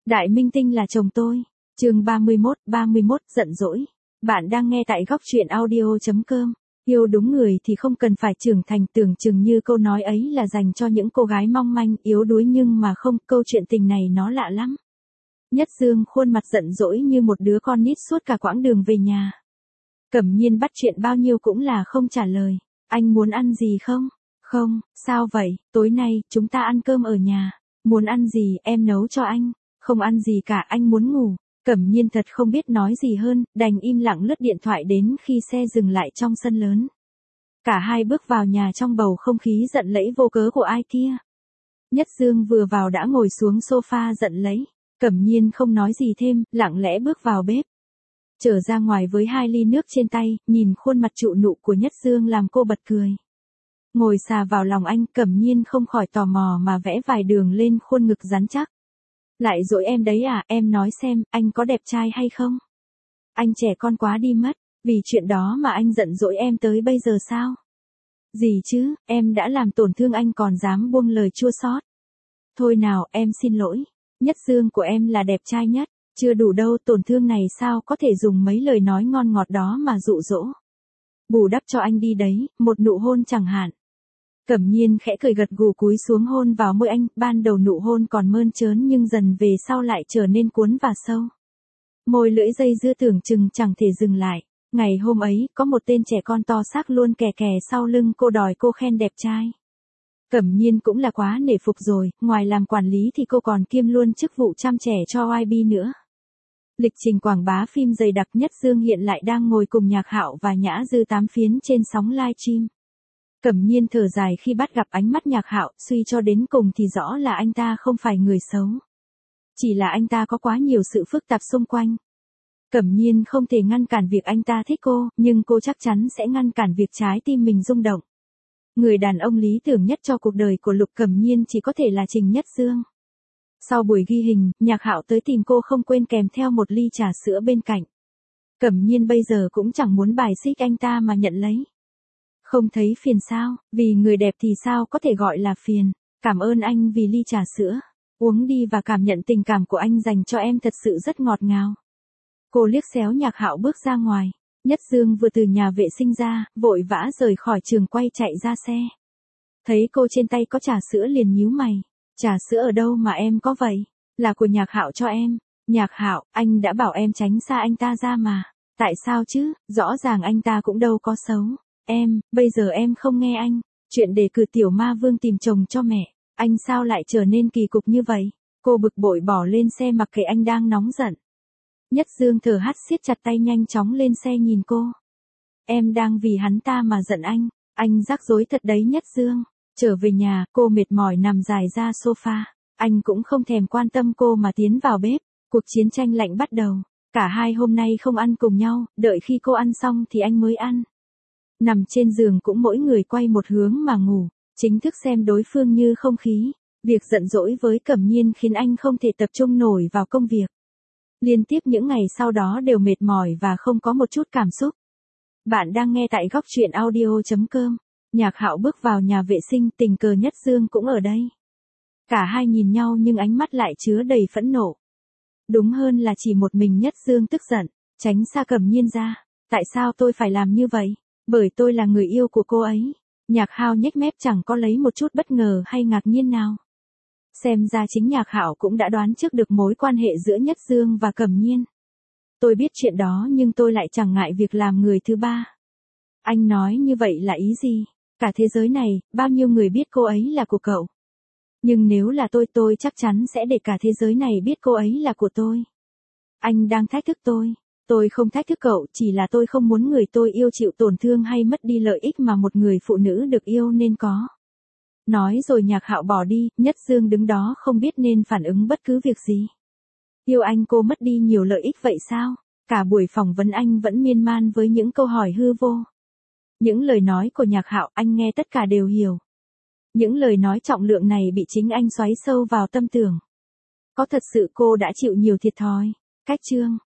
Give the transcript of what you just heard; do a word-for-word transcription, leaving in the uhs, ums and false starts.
Đại minh tinh là chồng tôi. Chương ba mươi mốt, ba mươi mốt, giận dỗi. Bạn đang nghe tại góc truyện audio chấm com. Yêu đúng người thì không cần phải trưởng thành, tưởng chừng như câu nói ấy là dành cho những cô gái mong manh, yếu đuối, nhưng mà không, câu chuyện tình này nó lạ lắm. Nhất Dương khuôn mặt giận dỗi như một đứa con nít suốt cả quãng đường về nhà. Cẩm Nhiên bắt chuyện bao nhiêu cũng là không trả lời. Anh muốn ăn gì không? Không, sao vậy, tối nay chúng ta ăn cơm ở nhà. Muốn ăn gì em nấu cho anh. Không ăn gì cả, anh muốn ngủ. Cẩm Nhiên thật không biết nói gì hơn, đành im lặng lướt điện thoại đến khi xe dừng lại trong sân lớn. Cả hai bước vào nhà trong bầu không khí giận lẫy vô cớ của ai kia. Nhất Dương vừa vào đã ngồi xuống sofa giận lẫy. Cẩm Nhiên không nói gì thêm, lặng lẽ bước vào bếp. Trở ra ngoài với hai ly nước trên tay, nhìn khuôn mặt trụ nụ của Nhất Dương làm cô bật cười. Ngồi xà vào lòng anh, Cẩm Nhiên không khỏi tò mò mà vẽ vài đường lên khuôn ngực rắn chắc. Lại dỗi em đấy à, em nói xem, anh có đẹp trai hay không? Anh trẻ con quá đi mất, vì chuyện đó mà anh giận dỗi em tới bây giờ sao? Gì chứ, em đã làm tổn thương anh còn dám buông lời chua xót. Thôi nào, em xin lỗi. Nhất Dương của em là đẹp trai nhất, chưa đủ đâu, tổn thương này sao có thể dùng mấy lời nói ngon ngọt đó mà dụ dỗ. Bù đắp cho anh đi đấy, một nụ hôn chẳng hạn. Cẩm Nhiên khẽ cười gật gù cúi xuống hôn vào môi anh, ban đầu nụ hôn còn mơn trớn nhưng dần về sau lại trở nên cuốn và sâu. Môi lưỡi dây dưa tưởng chừng chẳng thể dừng lại. Ngày hôm ấy, có một tên trẻ con to xác luôn kè kè sau lưng cô đòi cô khen đẹp trai. Cẩm Nhiên cũng là quá nể phục rồi, ngoài làm quản lý thì cô còn kiêm luôn chức vụ chăm trẻ cho i bê nữa. Lịch trình quảng bá phim dày đặc. Nhất Dương hiện lại đang ngồi cùng Nhạc Hạo và Nhã Dư tám phiến trên sóng livestream. Cẩm Nhiên thở dài khi bắt gặp ánh mắt Nhạc Hạo, suy cho đến cùng thì rõ là anh ta không phải người xấu. Chỉ là anh ta có quá nhiều sự phức tạp xung quanh. Cẩm Nhiên không thể ngăn cản việc anh ta thích cô, nhưng cô chắc chắn sẽ ngăn cản việc trái tim mình rung động. Người đàn ông lý tưởng nhất cho cuộc đời của Lục Cẩm Nhiên chỉ có thể là Trình Nhất Dương. Sau buổi ghi hình, Nhạc Hạo tới tìm cô không quên kèm theo một ly trà sữa bên cạnh. Cẩm Nhiên bây giờ cũng chẳng muốn bài xích anh ta mà nhận lấy. Không thấy phiền sao, vì người đẹp thì sao có thể gọi là phiền. Cảm ơn anh vì ly trà sữa. Uống đi và cảm nhận tình cảm của anh dành cho em thật sự rất ngọt ngào. Cô liếc xéo Nhạc Hạo bước ra ngoài. Nhất Dương vừa từ nhà vệ sinh ra, vội vã rời khỏi trường quay chạy ra xe. Thấy cô trên tay có trà sữa liền nhíu mày. Trà sữa ở đâu mà em có vậy? Là của Nhạc Hạo cho em. Nhạc Hạo, anh đã bảo em tránh xa anh ta ra mà. Tại sao chứ, rõ ràng anh ta cũng đâu có xấu. Em, bây giờ em không nghe anh. Chuyện đề cử tiểu ma vương tìm chồng cho mẹ. Anh sao lại trở nên kỳ cục như vậy? Cô bực bội bỏ lên xe mặc kệ anh đang nóng giận. Nhất Dương thở hắt siết chặt tay nhanh chóng lên xe nhìn cô. Em đang vì hắn ta mà giận anh. Anh rắc rối thật đấy Nhất Dương. Trở về nhà, cô mệt mỏi nằm dài ra sofa. Anh cũng không thèm quan tâm cô mà tiến vào bếp. Cuộc chiến tranh lạnh bắt đầu. Cả hai hôm nay không ăn cùng nhau, đợi khi cô ăn xong thì anh mới ăn. Nằm trên giường cũng mỗi người quay một hướng mà ngủ, chính thức xem đối phương như không khí. Việc giận dỗi với Cẩm Nhiên khiến anh không thể tập trung nổi vào công việc. Liên tiếp những ngày sau đó đều mệt mỏi và không có một chút cảm xúc. Bạn đang nghe tại góc truyện audio chấm com. Nhạc Hạo bước vào nhà vệ sinh, tình cờ Nhất Dương cũng ở đây. Cả hai nhìn nhau nhưng ánh mắt lại chứa đầy phẫn nộ. Đúng hơn là chỉ một mình Nhất Dương tức giận, tránh xa Cẩm Nhiên ra. Tại sao tôi phải làm như vậy? Bởi tôi là người yêu của cô ấy. Nhạc Hạo nhếch mép chẳng có lấy một chút bất ngờ hay ngạc nhiên nào. Xem ra chính Nhạc Hạo cũng đã đoán trước được mối quan hệ giữa Nhất Dương và Cẩm Nhiên. Tôi biết chuyện đó nhưng tôi lại chẳng ngại việc làm người thứ ba. Anh nói như vậy là ý gì? Cả thế giới này, bao nhiêu người biết cô ấy là của cậu. Nhưng nếu là tôi tôi chắc chắn sẽ để cả thế giới này biết cô ấy là của tôi. Anh đang thách thức tôi. Tôi không thách thức cậu, chỉ là tôi không muốn người tôi yêu chịu tổn thương hay mất đi lợi ích mà một người phụ nữ được yêu nên có. Nói rồi Nhạc Hạo bỏ đi, Nhất Dương đứng đó không biết nên phản ứng bất cứ việc gì. Yêu anh cô mất đi nhiều lợi ích vậy sao? Cả buổi phỏng vấn anh vẫn miên man với những câu hỏi hư vô. Những lời nói của Nhạc Hạo anh nghe tất cả đều hiểu. Những lời nói trọng lượng này bị chính anh xoáy sâu vào tâm tưởng. Có thật sự cô đã chịu nhiều thiệt thòi? Cách chương